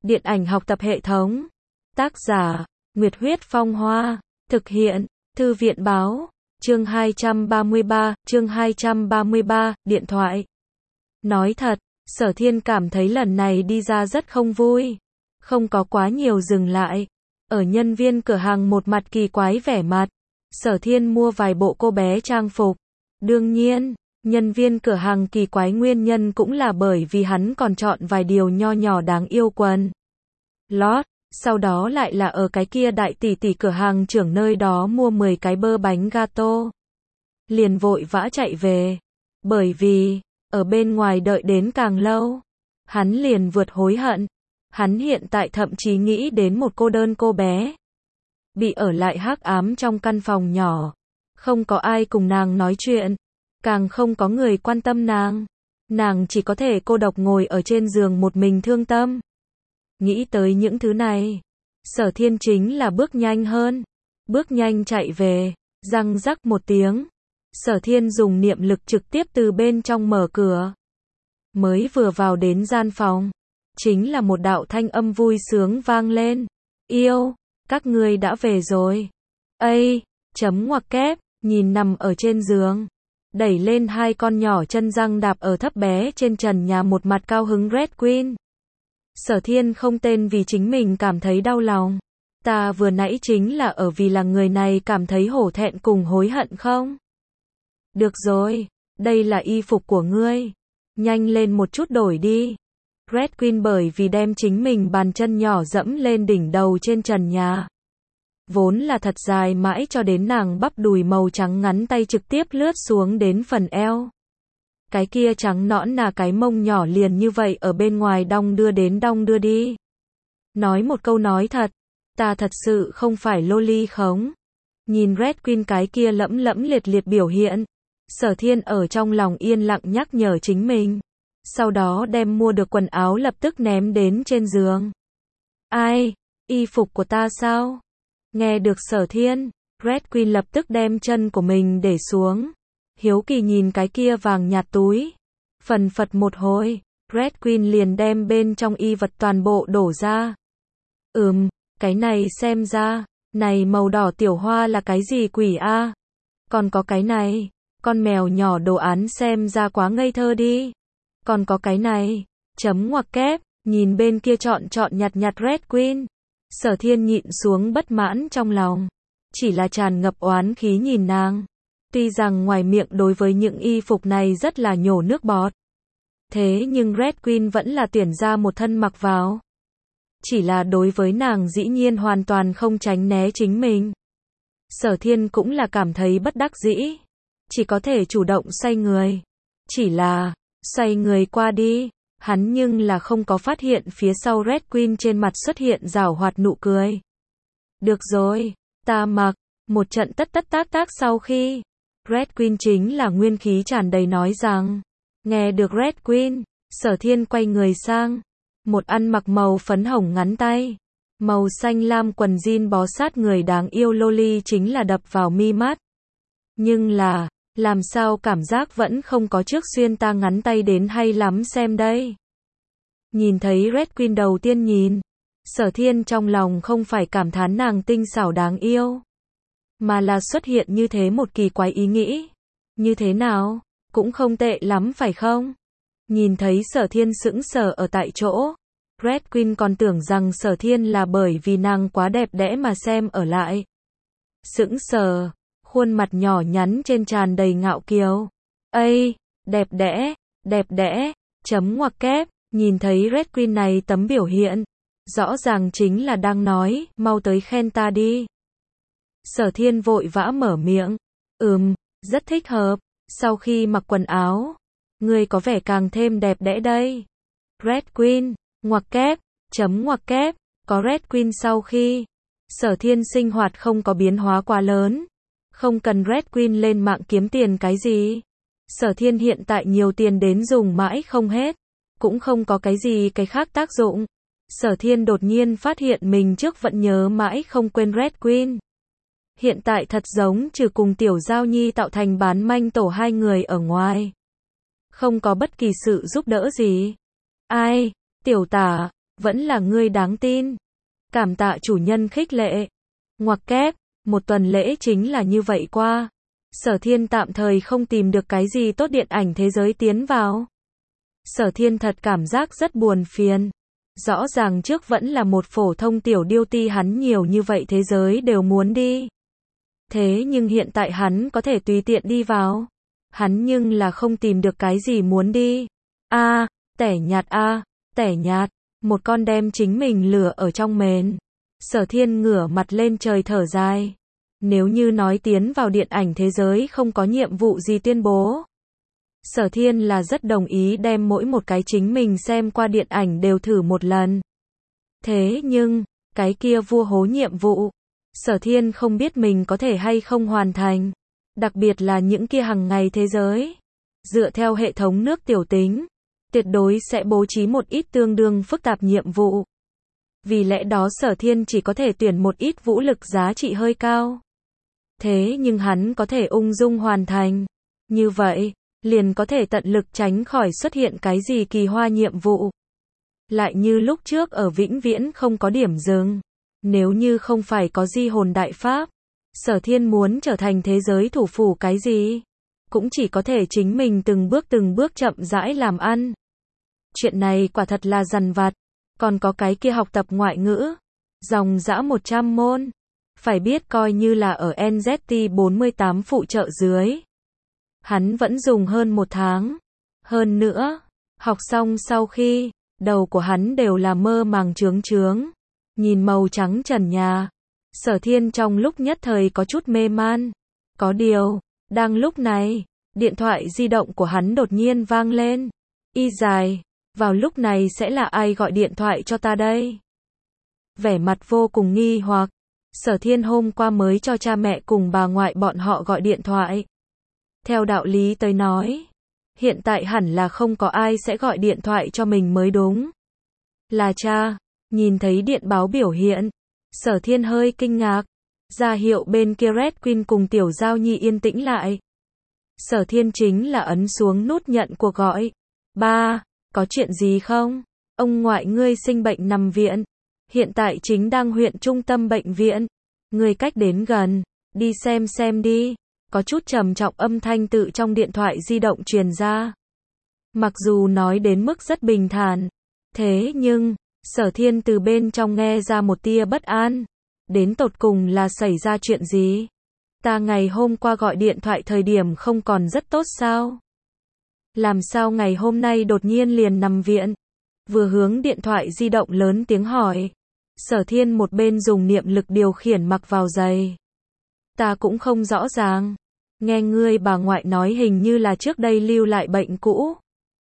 Điện ảnh học tập hệ thống. Tác giả, Nguyệt Huyết Phong Hoa. Thực hiện, Thư viện Báo. Chương 233, điện thoại. Nói thật, Sở Thiên cảm thấy lần này đi ra rất không vui. Không có quá nhiều dừng lại. Ở nhân viên cửa hàng một mặt kỳ quái vẻ mặt. Sở Thiên mua vài bộ cô bé trang phục. Đương nhiên, nhân viên cửa hàng kỳ quái nguyên nhân cũng là bởi vì hắn còn chọn vài điều nho nhỏ đáng yêu quần lót. Sau đó lại là ở cái kia đại tỷ tỷ cửa hàng trưởng nơi đó mua 10 cái bơ bánh gato. Liền vội vã chạy về. Bởi vì, ở bên ngoài đợi đến càng lâu, hắn liền vượt hối hận. Hắn hiện tại thậm chí nghĩ đến một cô đơn cô bé. Bị ở lại hắc ám trong căn phòng nhỏ. Không có ai cùng nàng nói chuyện. Càng không có người quan tâm nàng. Nàng chỉ có thể cô độc ngồi ở trên giường một mình thương tâm. Nghĩ tới những thứ này, Sở Thiên chính là bước nhanh hơn. Bước nhanh chạy về, răng rắc một tiếng. Sở Thiên dùng niệm lực trực tiếp từ bên trong mở cửa. Mới vừa vào đến gian phòng, chính là một đạo thanh âm vui sướng vang lên. Yêu, các ngươi đã về rồi. Ây, chấm ngoặc kép, nhìn nằm ở trên giường. Đẩy lên hai con nhỏ chân răng đạp ở thấp bé trên trần nhà một mặt cao hứng Red Queen. Sở Thiên không tên vì chính mình cảm thấy đau lòng. Ta vừa nãy chính là ở vì là người này cảm thấy hổ thẹn cùng hối hận không? Được rồi, đây là y phục của ngươi. Nhanh lên một chút đổi đi. Red Queen bởi vì đem chính mình bàn chân nhỏ dẫm lên đỉnh đầu trên trần nhà. Vốn là thật dài mãi cho đến nàng bắp đùi màu trắng ngắn tay trực tiếp lướt xuống đến phần eo. Cái kia trắng nõn là cái mông nhỏ liền như vậy ở bên ngoài đong đưa đến đong đưa đi. Nói một câu nói thật, ta thật sự không phải loli khống. Nhìn Red Queen cái kia lẫm lẫm liệt liệt biểu hiện, Sở Thiên ở trong lòng yên lặng nhắc nhở chính mình. Sau đó đem mua được quần áo lập tức ném đến trên giường. Ai? Y phục của ta sao? Nghe được Sở Thiên, Red Queen lập tức đem chân của mình để xuống. Hiếu kỳ nhìn cái kia vàng nhạt túi. Phần phật một hồi, Red Queen liền đem bên trong y vật toàn bộ đổ ra. Cái này xem ra, này màu đỏ tiểu hoa là cái gì quỷ a? Còn có cái này, con mèo nhỏ đồ án xem ra quá ngây thơ đi. Còn có cái này, chấm ngoặc kép, nhìn bên kia chọn nhặt Red Queen. Sở Thiên nhịn xuống bất mãn trong lòng. Chỉ là tràn ngập oán khí nhìn nàng. Tuy rằng ngoài miệng đối với những y phục này rất là nhổ nước bọt. Thế nhưng Red Queen vẫn là tuyển ra một thân mặc vào. Chỉ là đối với nàng dĩ nhiên hoàn toàn không tránh né chính mình. Sở Thiên cũng là cảm thấy bất đắc dĩ. Chỉ có thể chủ động xoay người. Chỉ là, xoay người qua đi, hắn nhưng là không có phát hiện phía sau Red Queen trên mặt xuất hiện giảo hoạt nụ cười. Được rồi, ta mặc. Một trận tất tác sau khi, Red Queen chính là nguyên khí tràn đầy nói rằng. Nghe được Red Queen, Sở Thiên quay người sang. Một ăn mặc màu phấn hồng ngắn tay. Màu xanh lam quần jean bó sát người đáng yêu loli chính là đập vào mi mắt. Nhưng là, làm sao cảm giác vẫn không có trước xuyên ta ngắn tay đến hay lắm xem đây. Nhìn thấy Red Queen đầu tiên nhìn. Sở Thiên trong lòng không phải cảm thán nàng tinh xảo đáng yêu. Mà là xuất hiện như thế một kỳ quái ý nghĩ. Như thế nào? Cũng không tệ lắm phải không? Nhìn thấy Sở Thiên sững sờ ở tại chỗ. Red Queen còn tưởng rằng Sở Thiên là bởi vì nàng quá đẹp đẽ mà xem ở lại. Sững sờ, khuôn mặt nhỏ nhắn trên tràn đầy ngạo kiều. Ây, đẹp đẽ, chấm ngoặc kép, nhìn thấy Red Queen này tấm biểu hiện. Rõ ràng chính là đang nói, mau tới khen ta đi. Sở Thiên vội vã mở miệng. Rất thích hợp. Sau khi mặc quần áo, ngươi có vẻ càng thêm đẹp đẽ đây. Red Queen, ngoặc kép, chấm ngoặc kép, có Red Queen sau khi, Sở Thiên sinh hoạt không có biến hóa quá lớn. Không cần Red Queen lên mạng kiếm tiền cái gì. Sở Thiên hiện tại nhiều tiền đến dùng mãi không hết. Cũng không có cái gì cái khác tác dụng. Sở Thiên đột nhiên phát hiện mình trước vẫn nhớ mãi không quên Red Queen. Hiện tại thật giống trừ cùng Tiểu Giao Nhi tạo thành bán manh tổ hai người ở ngoài. Không có bất kỳ sự giúp đỡ gì. Ai, Tiểu Tả, Vẫn là ngươi đáng tin. Cảm tạ chủ nhân khích lệ. Ngoặc kép, một tuần lễ chính là như vậy qua. Sở Thiên tạm thời không tìm được cái gì tốt điện ảnh thế giới tiến vào. Sở Thiên thật cảm giác rất buồn phiền. Rõ ràng trước vẫn là một phổ thông tiểu điêu ti, hắn nhiều như vậy thế giới đều muốn đi. Thế nhưng hiện tại hắn có thể tùy tiện đi vào. Hắn nhưng là không tìm được cái gì muốn đi. Tẻ nhạt tẻ nhạt. Một con đem chính mình lửa ở trong mền. Sở Thiên ngửa mặt lên trời thở dài. Nếu như nói tiến vào điện ảnh thế giới không có nhiệm vụ gì tuyên bố. Sở Thiên là rất đồng ý đem mỗi một cái chính mình xem qua điện ảnh đều thử một lần. Thế nhưng, cái kia vua hố nhiệm vụ, Sở Thiên không biết mình có thể hay không hoàn thành. Đặc biệt là những kia hàng ngày thế giới. Dựa theo hệ thống nước tiểu tính, tuyệt đối sẽ bố trí một ít tương đương phức tạp nhiệm vụ. Vì lẽ đó Sở Thiên chỉ có thể tuyển một ít vũ lực giá trị hơi cao. Thế nhưng hắn có thể ung dung hoàn thành. Như vậy, liền có thể tận lực tránh khỏi xuất hiện cái gì kỳ hoa nhiệm vụ. Lại như lúc trước ở vĩnh viễn không có điểm dừng. Nếu như không phải có di hồn đại pháp, Sở Thiên muốn trở thành thế giới thủ phủ cái gì, cũng chỉ có thể chính mình từng bước chậm rãi làm ăn. Chuyện này quả thật là dằn vặt. Còn có cái kia học tập ngoại ngữ, dòng dã 100 môn. Phải biết coi như là ở NZT 48 phụ trợ dưới. Hắn vẫn dùng hơn 1 tháng. Hơn nữa, học xong sau khi, đầu của hắn đều là mơ màng chướng chướng. Nhìn màu trắng trần nhà, Sở Thiên trong lúc nhất thời có chút mê man. Có điều, đang lúc này, điện thoại di động của hắn đột nhiên vang lên. Y dài, vào lúc này sẽ là ai gọi điện thoại cho ta đây? Vẻ mặt vô cùng nghi hoặc. Sở Thiên hôm qua mới cho cha mẹ cùng bà ngoại bọn họ gọi điện thoại. Theo đạo lý tới nói, hiện tại hẳn là không có ai sẽ gọi điện thoại cho mình mới đúng. Là cha. Nhìn thấy điện báo biểu hiện, Sở Thiên hơi kinh ngạc. Ra hiệu bên kia Red Queen cùng Tiểu Giao Nhi yên tĩnh lại. Sở Thiên chính là ấn xuống nút nhận cuộc gọi. Ba, có chuyện gì không? Ông ngoại ngươi sinh bệnh nằm viện. Hiện tại chính đang huyện trung tâm bệnh viện. Ngươi cách đến gần, đi xem đi. Có chút trầm trọng âm thanh tự trong điện thoại di động truyền ra. Mặc dù nói đến mức rất bình thản, thế nhưng, Sở Thiên từ bên trong nghe ra một tia bất an. Đến tột cùng là xảy ra chuyện gì? Ta ngày hôm qua gọi điện thoại thời điểm không còn rất tốt sao? Làm sao ngày hôm nay đột nhiên liền nằm viện? Vừa hướng điện thoại di động lớn tiếng hỏi. Sở Thiên một bên dùng niệm lực điều khiển mặc vào giày. Ta cũng không rõ ràng. Nghe ngươi bà ngoại nói hình như là trước đây lưu lại bệnh cũ.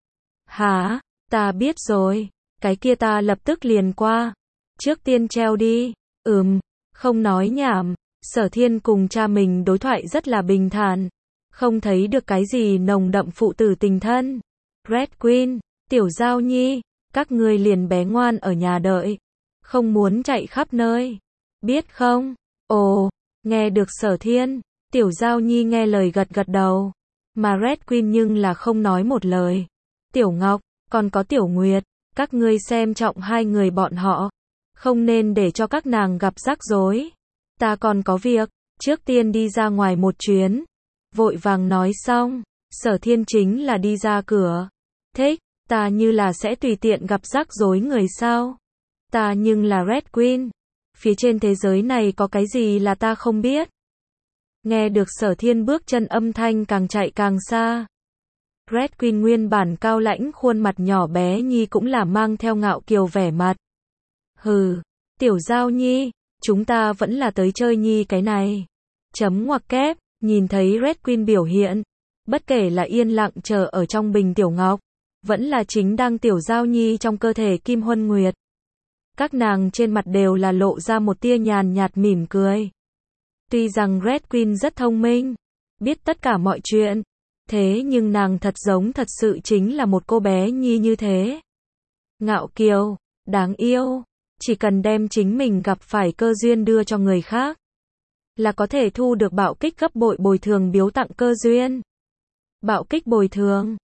Hả? Ta biết rồi. Cái kia ta lập tức liền qua. Trước tiên treo đi. Không nói nhảm. Sở Thiên cùng cha mình đối thoại rất là bình thản. Không thấy được cái gì nồng đậm phụ tử tình thân. Red Queen, Tiểu Giao Nhi, các ngươi liền bé ngoan ở nhà đợi. Không muốn chạy khắp nơi. Biết không? Ồ, nghe được Sở Thiên. Tiểu Giao Nhi nghe lời gật gật đầu. Mà Red Queen nhưng là không nói một lời. Tiểu Ngọc, còn có Tiểu Nguyệt. Các ngươi xem trọng hai người bọn họ. Không nên để cho các nàng gặp rắc rối. Ta còn có việc. Trước tiên đi ra ngoài một chuyến. Vội vàng nói xong. Sở Thiên chính là đi ra cửa. Thích, ta như là sẽ tùy tiện gặp rắc rối người sao? Ta nhưng là Red Queen. Phía trên thế giới này có cái gì là ta không biết? Nghe được Sở Thiên bước chân âm thanh càng chạy càng xa. Red Queen nguyên bản cao lãnh khuôn mặt nhỏ bé nhi cũng là mang theo ngạo kiều vẻ mặt. Hừ, Tiểu Giao Nhi, chúng ta vẫn là tới chơi nhi cái này. Chấm ngoặc kép, nhìn thấy Red Queen biểu hiện. Bất kể là yên lặng chờ ở trong bình Tiểu Ngọc, vẫn là chính đang Tiểu Giao Nhi trong cơ thể Kim Huân Nguyệt. Các nàng trên mặt đều là lộ ra một tia nhàn nhạt mỉm cười. Tuy rằng Red Queen rất thông minh, biết tất cả mọi chuyện, thế nhưng nàng thật giống thật sự chính là một cô bé nhi như thế. Ngạo kiều, đáng yêu, chỉ cần đem chính mình gặp phải cơ duyên đưa cho người khác, là có thể thu được bạo kích gấp bội bồi thường biếu tặng cơ duyên. Bạo kích bồi thường,